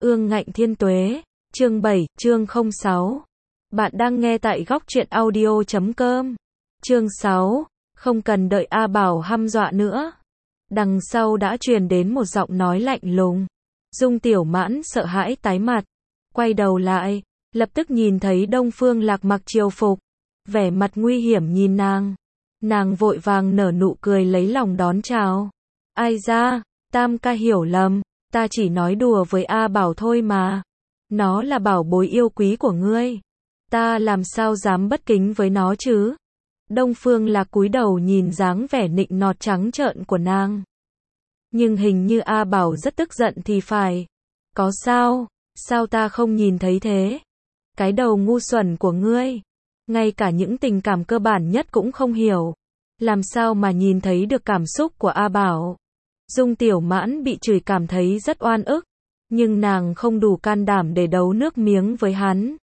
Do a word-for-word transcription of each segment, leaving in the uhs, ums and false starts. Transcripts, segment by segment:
Ương Ngạnh Thiên Tuế, chương bảy, chương không sáu. Bạn đang nghe tại góc truyện audio chấm com. Chương sáu, không cần đợi A Bảo hăm dọa nữa. Đằng sau đã truyền đến một giọng nói lạnh lùng. Dung Tiểu Mãn sợ hãi tái mặt, quay đầu lại, lập tức nhìn thấy Đông Phương Lạc mặc triều phục, vẻ mặt nguy hiểm nhìn nàng. Nàng vội vàng nở nụ cười lấy lòng đón chào. Ai ra, Tam ca hiểu lầm, ta chỉ nói đùa với A Bảo thôi mà. Nó là bảo bối yêu quý của ngươi. Ta làm sao dám bất kính với nó chứ? Đông Phương Lạc cúi đầu nhìn dáng vẻ nịnh nọt trắng trợn của nàng. Nhưng hình như A Bảo rất tức giận thì phải. Có sao? Sao ta không nhìn thấy thế? Cái đầu ngu xuẩn của ngươi. Ngay cả những tình cảm cơ bản nhất cũng không hiểu. Làm sao mà nhìn thấy được cảm xúc của A Bảo? Dung Tiểu Mãn bị chửi cảm thấy rất oan ức. Nhưng nàng không đủ can đảm để đấu nước miếng với hắn.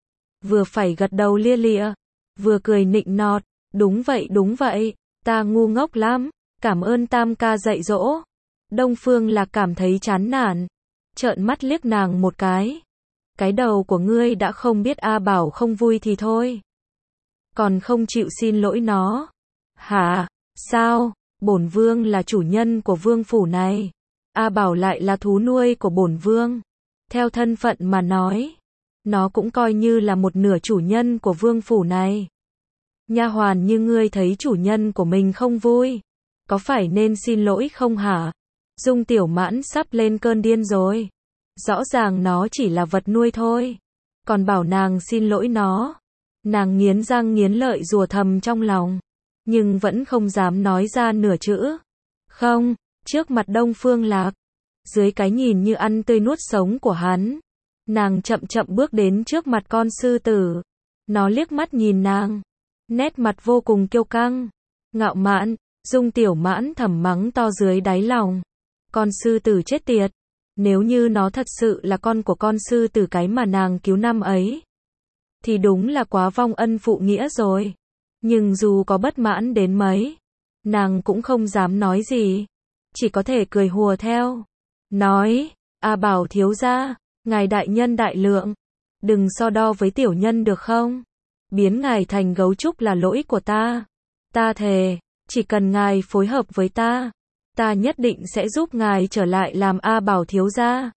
Vừa phải gật đầu lia lịa, vừa cười nịnh nọt. Đúng vậy đúng vậy, ta ngu ngốc lắm, cảm ơn Tam ca dạy dỗ. Đông Phương Lạc cảm thấy chán nản, trợn mắt liếc nàng một cái. Cái đầu của ngươi đã không biết A Bảo không vui thì thôi, còn không chịu xin lỗi nó. Hả? Sao? Bổn vương là chủ nhân của vương phủ này, A Bảo lại là thú nuôi của bổn vương. Theo thân phận mà nói, nó cũng coi như là một nửa chủ nhân của vương phủ này. Nha hoàn như ngươi thấy chủ nhân của mình không vui, có phải nên xin lỗi không hả? Dung Tiểu Mãn sắp lên cơn điên rồi. Rõ ràng nó chỉ là vật nuôi thôi, còn bảo nàng xin lỗi nó. Nàng nghiến răng nghiến lợi rủa thầm trong lòng, nhưng vẫn không dám nói ra nửa chữ. Không, trước mặt Đông Phương Lạc, dưới cái nhìn như ăn tươi nuốt sống của hắn, nàng chậm chậm bước đến trước mặt con sư tử. Nó liếc mắt nhìn nàng, nét mặt vô cùng kiêu căng, ngạo mạn. Dung Tiểu Mãn thầm mắng to dưới đáy lòng. Con sư tử chết tiệt, nếu như nó thật sự là con của con sư tử cái mà nàng cứu năm ấy, thì đúng là quá vong ân phụ nghĩa rồi. Nhưng dù có bất mãn đến mấy, nàng cũng không dám nói gì, chỉ có thể cười hùa theo. Nói, A Bảo thiếu gia, ngài đại nhân đại lượng, đừng so đo với tiểu nhân được không? Biến ngài thành gấu trúc là lỗi của ta. Ta thề, chỉ cần ngài phối hợp với ta, ta nhất định sẽ giúp ngài trở lại làm A Bảo thiếu gia.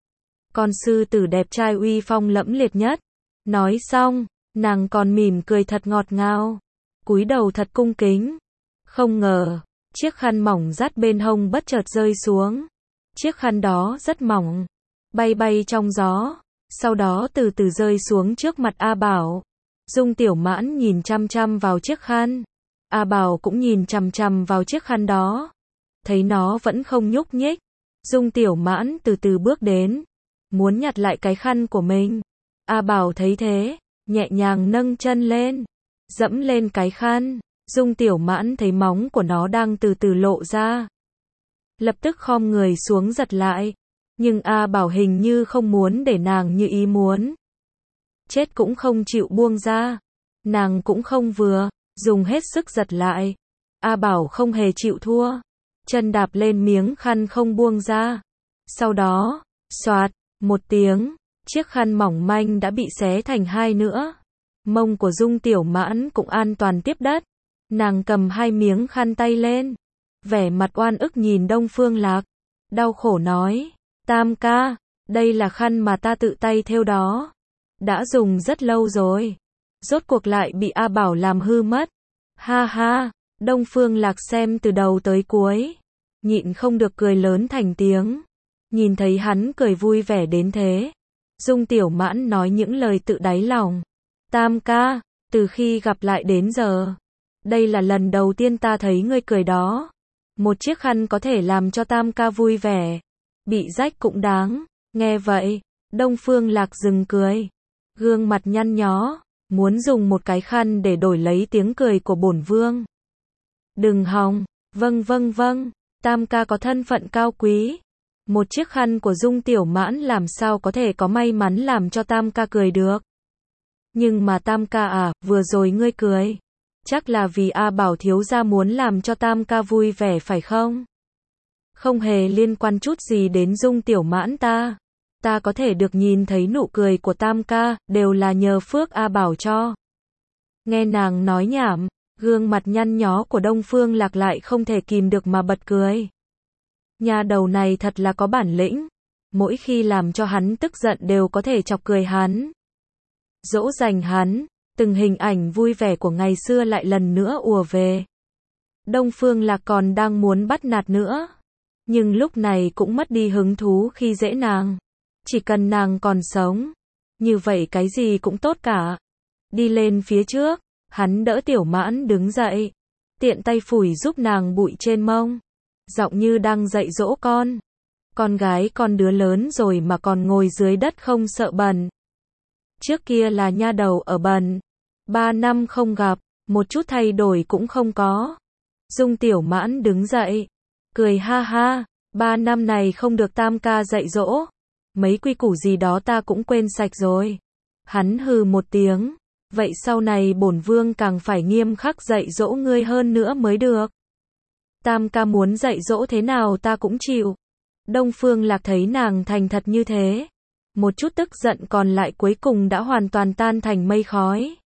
Con sư tử đẹp trai uy phong lẫm liệt nhất. Nói xong, nàng còn mỉm cười thật ngọt ngào, cúi đầu thật cung kính. Không ngờ, chiếc khăn mỏng dắt bên hông bất chợt rơi xuống. Chiếc khăn đó rất mỏng, bay bay trong gió, sau đó từ từ rơi xuống trước mặt A Bảo. Dung Tiểu Mãn nhìn chăm chăm vào chiếc khăn. A Bảo cũng nhìn chăm chăm vào chiếc khăn đó. Thấy nó vẫn không nhúc nhích, Dung Tiểu Mãn từ từ bước đến, muốn nhặt lại cái khăn của mình. A Bảo thấy thế, nhẹ nhàng nâng chân lên, dẫm lên cái khăn. Dung Tiểu Mãn thấy móng của nó đang từ từ lộ ra, lập tức khom người xuống giật lại. Nhưng A Bảo hình như không muốn để nàng như ý muốn, chết cũng không chịu buông ra. Nàng cũng không vừa, dùng hết sức giật lại. A Bảo không hề chịu thua, chân đạp lên miếng khăn không buông ra. Sau đó, xoạt, một tiếng, chiếc khăn mỏng manh đã bị xé thành hai nữa. Mông của Dung Tiểu Mãn cũng an toàn tiếp đất. Nàng cầm hai miếng khăn tay lên, vẻ mặt oan ức nhìn Đông Phương Lạc, đau khổ nói, Tam ca, đây là khăn mà ta tự tay thêu đó, đã dùng rất lâu rồi, rốt cuộc lại bị A Bảo làm hư mất. Ha ha, Đông Phương Lạc xem từ đầu tới cuối, nhịn không được cười lớn thành tiếng. Nhìn thấy hắn cười vui vẻ đến thế, Dung Tiểu Mãn nói những lời tự đáy lòng. Tam ca, từ khi gặp lại đến giờ, đây là lần đầu tiên ta thấy ngươi cười đó. Một chiếc khăn có thể làm cho Tam ca vui vẻ, bị rách cũng đáng. Nghe vậy, Đông Phương Lạc dừng cười, gương mặt nhăn nhó, muốn dùng một cái khăn để đổi lấy tiếng cười của bổn vương. Đừng hòng, vâng vâng vâng, Tam ca có thân phận cao quý. Một chiếc khăn của Dung Tiểu Mãn làm sao có thể có may mắn làm cho Tam ca cười được. Nhưng mà Tam ca à, vừa rồi ngươi cười, chắc là vì A Bảo thiếu gia muốn làm cho Tam ca vui vẻ phải không? Không hề liên quan chút gì đến Dung Tiểu Mãn ta. ta có thể được nhìn thấy nụ cười của Tam ca, đều là nhờ phước A Bảo cho. Nghe nàng nói nhảm, gương mặt nhăn nhó của Đông Phương Lạc lại không thể kìm được mà bật cười. Nhà đầu này thật là có bản lĩnh, mỗi khi làm cho hắn tức giận đều có thể chọc cười hắn. Dỗ dành hắn, từng hình ảnh vui vẻ của ngày xưa lại lần nữa ùa về. Đông Phương Lạc còn đang muốn bắt nạt nữa, nhưng lúc này cũng mất đi hứng thú khi dễ nàng. Chỉ cần nàng còn sống, như vậy cái gì cũng tốt cả. Đi lên phía trước, hắn đỡ Tiểu Mãn đứng dậy, tiện tay phủi giúp nàng bụi trên mông, giọng như đang dạy dỗ con. Con gái con đứa lớn rồi mà còn ngồi dưới đất không sợ bẩn. Trước kia là nha đầu ở bẩn, ba năm không gặp, một chút thay đổi cũng không có. Dung Tiểu Mãn đứng dậy, cười ha ha, ba năm này không được Tam ca dạy dỗ, mấy quy củ gì đó ta cũng quên sạch rồi. Hắn hừ một tiếng, vậy sau này bổn vương càng phải nghiêm khắc dạy dỗ ngươi hơn nữa mới được. Tam ca muốn dạy dỗ thế nào ta cũng chịu. Đông Phương Lạc thấy nàng thành thật như thế, một chút tức giận còn lại cuối cùng đã hoàn toàn tan thành mây khói.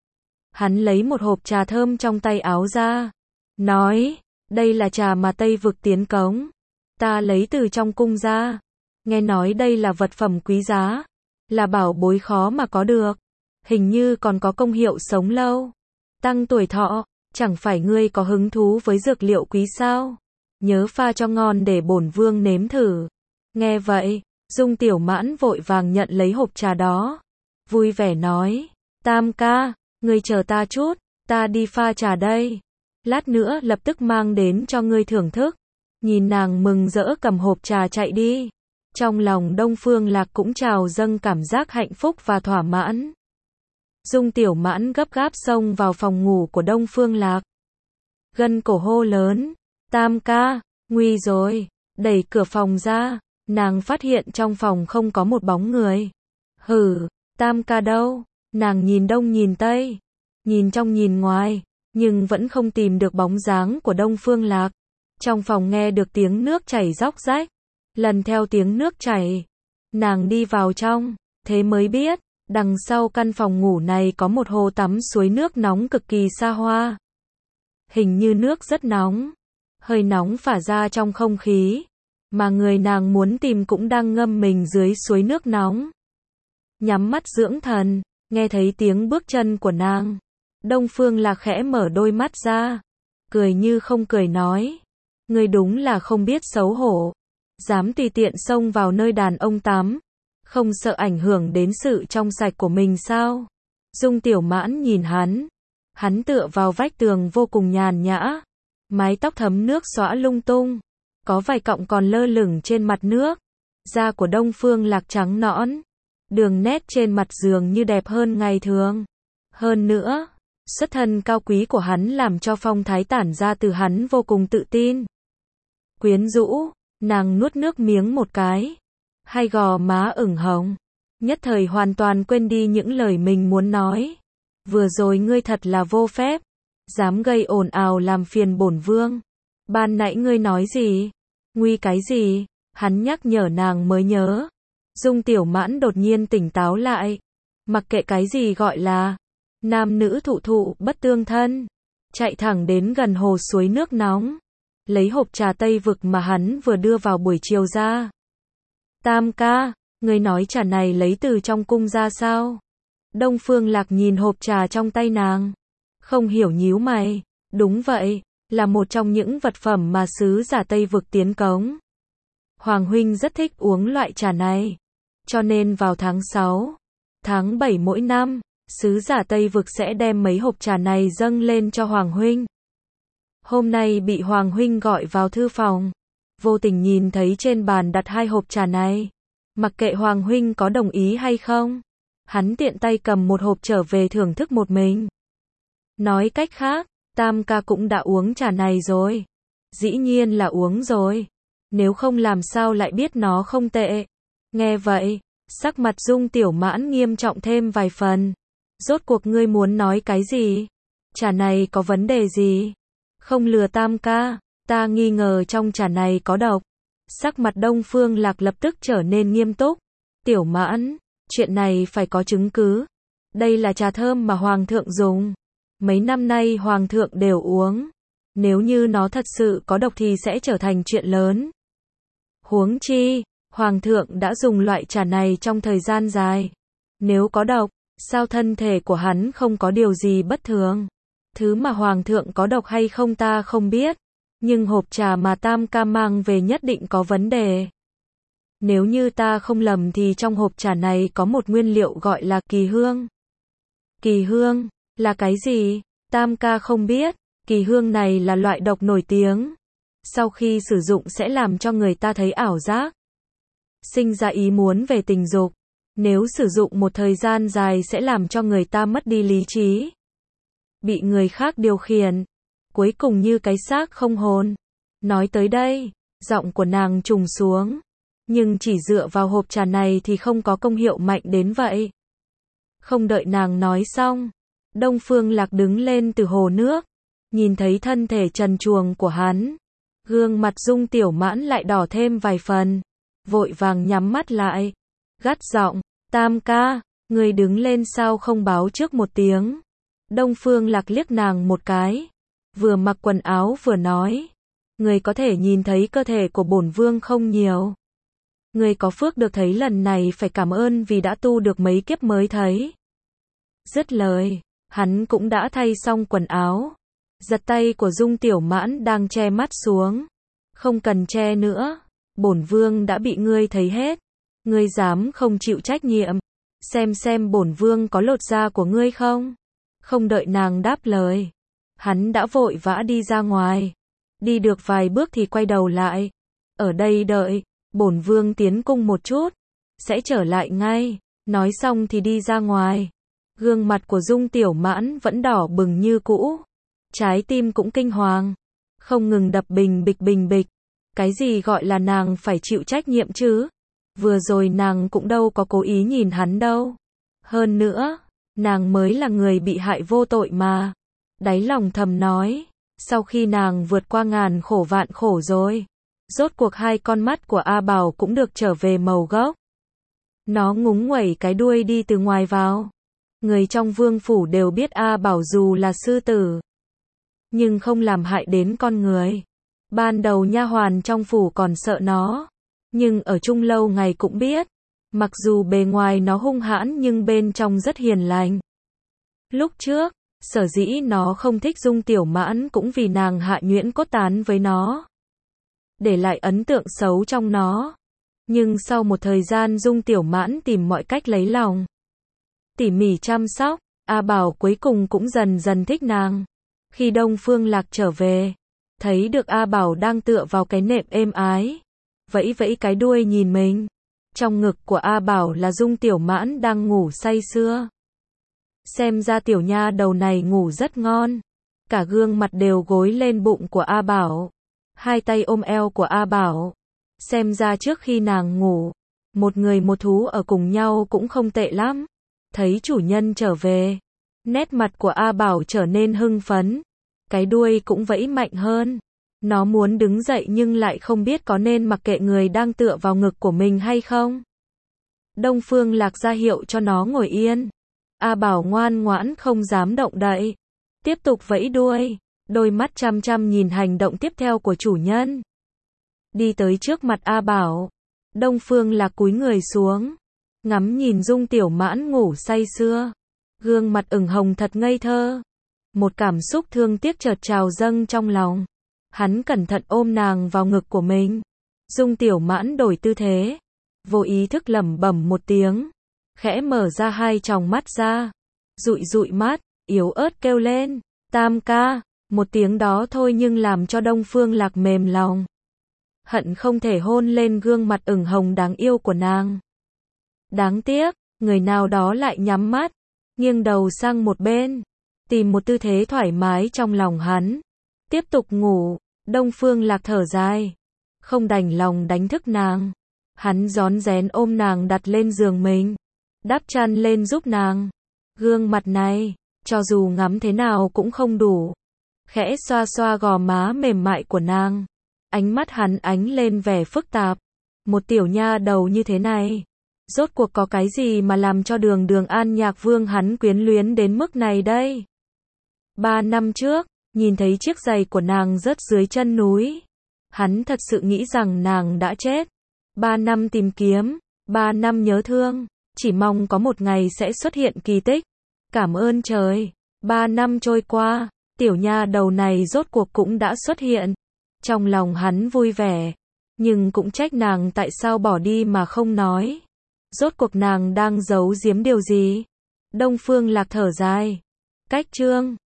Hắn lấy một hộp trà thơm trong tay áo ra, nói, đây là trà mà Tây Vực tiến cống, ta lấy từ trong cung ra, nghe nói đây là vật phẩm quý giá, là bảo bối khó mà có được, hình như còn có công hiệu sống lâu, tăng tuổi thọ, chẳng phải ngươi có hứng thú với dược liệu quý sao? Nhớ pha cho ngon để bổn vương nếm thử. Nghe vậy, Dung Tiểu Mãn vội vàng nhận lấy hộp trà đó, vui vẻ nói, Tam ca, ngươi chờ ta chút, ta đi pha trà đây, lát nữa lập tức mang đến cho ngươi thưởng thức. Nhìn nàng mừng rỡ cầm hộp trà chạy đi, trong lòng Đông Phương Lạc cũng trào dâng cảm giác hạnh phúc và thỏa mãn. Dung Tiểu Mãn gấp gáp xông vào phòng ngủ của Đông Phương Lạc, gân cổ hô lớn, Tam ca, nguy rồi, đẩy cửa phòng ra, nàng phát hiện trong phòng không có một bóng người. Hử, Tam ca đâu? Nàng nhìn đông nhìn tây, nhìn trong nhìn ngoài, nhưng vẫn không tìm được bóng dáng của Đông Phương Lạc. Trong phòng nghe được tiếng nước chảy róc rách, lần theo tiếng nước chảy, nàng đi vào trong, thế mới biết, đằng sau căn phòng ngủ này có một hồ tắm suối nước nóng cực kỳ xa hoa. Hình như nước rất nóng, hơi nóng phả ra trong không khí, mà người nàng muốn tìm cũng đang ngâm mình dưới suối nước nóng. Nhắm mắt dưỡng thần, nghe thấy tiếng bước chân của nàng, Đông Phương Lạc khẽ mở đôi mắt ra, cười như không cười nói, ngươi đúng là không biết xấu hổ, dám tùy tiện xông vào nơi đàn ông tắm, không sợ ảnh hưởng đến sự trong sạch của mình sao? Dung Tiểu Mãn nhìn hắn, hắn tựa vào vách tường vô cùng nhàn nhã, mái tóc thấm nước xõa lung tung, có vài cọng còn lơ lửng trên mặt nước, da của Đông Phương Lạc trắng nõn, đường nét trên mặt dường như đẹp hơn ngày thường. Hơn nữa, xuất thân cao quý của hắn làm cho phong thái tản ra từ hắn vô cùng tự tin. Quyến rũ, nàng nuốt nước miếng một cái, hai gò má ửng hồng, nhất thời hoàn toàn quên đi những lời mình muốn nói. Vừa rồi ngươi thật là vô phép, dám gây ồn ào làm phiền bổn vương. Ban nãy ngươi nói gì? Nguy cái gì? Hắn nhắc nhở nàng mới nhớ. Dung Tiểu Mãn đột nhiên tỉnh táo lại, mặc kệ cái gì gọi là nam nữ thụ thụ bất tương thân, chạy thẳng đến gần hồ suối nước nóng, lấy hộp trà Tây Vực mà hắn vừa đưa vào buổi chiều ra. Tam ca, ngươi nói trà này lấy từ trong cung ra sao? Đông Phương Lạc nhìn hộp trà trong tay nàng, không hiểu nhíu mày, đúng vậy, là một trong những vật phẩm mà sứ giả Tây Vực tiến cống. Hoàng huynh rất thích uống loại trà này, cho nên vào tháng sáu, tháng bảy mỗi năm, sứ giả Tây Vực sẽ đem mấy hộp trà này dâng lên cho Hoàng huynh. Hôm nay bị Hoàng huynh gọi vào thư phòng, vô tình nhìn thấy trên bàn đặt hai hộp trà này, mặc kệ Hoàng huynh có đồng ý hay không, hắn tiện tay cầm một hộp trở về thưởng thức một mình. Nói cách khác, Tam ca cũng đã uống trà này rồi. Dĩ nhiên là uống rồi, nếu không làm sao lại biết nó không tệ. Nghe vậy, sắc mặt Dung Tiểu Mãn nghiêm trọng thêm vài phần. Rốt cuộc ngươi muốn nói cái gì? Trà này có vấn đề gì? Không lừa Tam ca, ta nghi ngờ trong trà này có độc. Sắc mặt Đông Phương Lạc lập tức trở nên nghiêm túc, Tiểu Mãn, chuyện này phải có chứng cứ. Đây là trà thơm mà Hoàng thượng dùng. Mấy năm nay Hoàng thượng đều uống. Nếu như nó thật sự có độc thì sẽ trở thành chuyện lớn. Huống chi, Hoàng thượng đã dùng loại trà này trong thời gian dài. Nếu có độc, sao thân thể của hắn không có điều gì bất thường? Thứ mà Hoàng thượng có độc hay không ta không biết. Nhưng hộp trà mà Tam ca mang về nhất định có vấn đề. Nếu như ta không lầm thì trong hộp trà này có một nguyên liệu gọi là kỳ hương. Kỳ hương, là cái gì? Tam ca không biết. Kỳ hương này là loại độc nổi tiếng. Sau khi sử dụng sẽ làm cho người ta thấy ảo giác. Sinh ra ý muốn về tình dục. Nếu sử dụng một thời gian dài sẽ làm cho người ta mất đi lý trí. Bị người khác điều khiển. Cuối cùng như cái xác không hồn. Nói tới đây, giọng của nàng trùng xuống. Nhưng chỉ dựa vào hộp trà này thì không có công hiệu mạnh đến vậy. Không đợi nàng nói xong, Đông Phương Lạc đứng lên từ hồ nước. Nhìn thấy thân thể trần truồng của hắn. Gương mặt Dung Tiểu Mãn lại đỏ thêm vài phần. Vội vàng nhắm mắt lại. Gắt giọng, Tam ca, người đứng lên sao không báo trước một tiếng. Đông Phương Lạc liếc nàng một cái. Vừa mặc quần áo vừa nói. Người có thể nhìn thấy cơ thể của bổn vương không nhiều. Người có phước được thấy lần này phải cảm ơn vì đã tu được mấy kiếp mới thấy. Dứt lời, hắn cũng đã thay xong quần áo. Giật tay của Dung Tiểu Mãn đang che mắt xuống. Không cần che nữa. Bổn vương đã bị ngươi thấy hết. Ngươi dám không chịu trách nhiệm. Xem xem bổn vương có lột da của ngươi không? Không đợi nàng đáp lời. Hắn đã vội vã đi ra ngoài. Đi được vài bước thì quay đầu lại. Ở đây đợi. Bổn vương tiến cung một chút. Sẽ trở lại ngay. Nói xong thì đi ra ngoài. Gương mặt của Dung Tiểu Mãn vẫn đỏ bừng như cũ. Trái tim cũng kinh hoàng. Không ngừng đập bình bịch bình bịch. Cái gì gọi là nàng phải chịu trách nhiệm chứ? Vừa rồi nàng cũng đâu có cố ý nhìn hắn đâu. Hơn nữa, nàng mới là người bị hại vô tội mà. Đáy lòng thầm nói. Sau khi nàng vượt qua ngàn khổ vạn khổ rồi. Rốt cuộc hai con mắt của A Bảo cũng được trở về màu gốc. Nó ngúng nguẩy cái đuôi đi từ ngoài vào. Người trong vương phủ đều biết A Bảo dù là sư tử. Nhưng không làm hại đến con người. Ban đầu nha hoàn trong phủ còn sợ nó. Nhưng ở chung lâu ngày cũng biết. Mặc dù bề ngoài nó hung hãn nhưng bên trong rất hiền lành. Lúc trước, sở dĩ nó không thích Dung Tiểu Mãn cũng vì nàng hạ nhuyễn cốt tán với nó. Để lại ấn tượng xấu trong nó. Nhưng sau một thời gian Dung Tiểu Mãn tìm mọi cách lấy lòng. Tỉ mỉ chăm sóc, A Bảo cuối cùng cũng dần dần thích nàng. Khi Đông Phương Lạc trở về, thấy được A Bảo đang tựa vào cái nệm êm ái. Vẫy vẫy cái đuôi nhìn mình. Trong ngực của A Bảo là Dung Tiểu Mãn đang ngủ say sưa. Xem ra tiểu nha đầu này ngủ rất ngon. Cả gương mặt đều gối lên bụng của A Bảo. Hai tay ôm eo của A Bảo. Xem ra trước khi nàng ngủ, một người một thú ở cùng nhau cũng không tệ lắm. Thấy chủ nhân trở về, nét mặt của A Bảo trở nên hưng phấn. Cái đuôi cũng vẫy mạnh hơn. Nó muốn đứng dậy nhưng lại không biết có nên mặc kệ người đang tựa vào ngực của mình hay không. Đông Phương Lạc ra hiệu cho nó ngồi yên. A Bảo ngoan ngoãn không dám động đậy. Tiếp tục vẫy đuôi. Đôi mắt chăm chăm nhìn hành động tiếp theo của chủ nhân. Đi tới trước mặt A Bảo. Đông Phương Lạc cúi người xuống. Ngắm nhìn Dung Tiểu Mãn ngủ say sưa. Gương mặt ửng hồng thật ngây thơ. Một cảm xúc thương tiếc chợt trào dâng trong lòng. Hắn cẩn thận ôm nàng vào ngực của mình. Dung Tiểu Mãn đổi tư thế. Vô ý thức lẩm bẩm một tiếng. Khẽ mở ra hai tròng mắt ra. Dụi dụi mắt, yếu ớt kêu lên. Tam ca. Một tiếng đó thôi nhưng làm cho Đông Phương Lạc mềm lòng. Hận không thể hôn lên gương mặt ửng hồng đáng yêu của nàng. Đáng tiếc, người nào đó lại nhắm mắt. Nghiêng đầu sang một bên. Tìm một tư thế thoải mái trong lòng hắn. Tiếp tục ngủ. Đông Phương Lạc thở dài. Không đành lòng đánh thức nàng. Hắn rón rén ôm nàng đặt lên giường mình. Đắp chăn lên giúp nàng. Gương mặt này, cho dù ngắm thế nào cũng không đủ. Khẽ xoa xoa gò má mềm mại của nàng. Ánh mắt hắn ánh lên vẻ phức tạp. Một tiểu nha đầu như thế này. Rốt cuộc có cái gì mà làm cho đường đường An Nhạc Vương hắn quyến luyến đến mức này đây? Ba năm trước, nhìn thấy chiếc giày của nàng rớt dưới chân núi. Hắn thật sự nghĩ rằng nàng đã chết. Ba năm tìm kiếm, ba năm nhớ thương, chỉ mong có một ngày sẽ xuất hiện kỳ tích. Cảm ơn trời. Ba năm trôi qua, tiểu nha đầu này rốt cuộc cũng đã xuất hiện. Trong lòng hắn vui vẻ, nhưng cũng trách nàng tại sao bỏ đi mà không nói. Rốt cuộc nàng đang giấu giếm điều gì? Đông Phương Lạc thở dài. Cách chương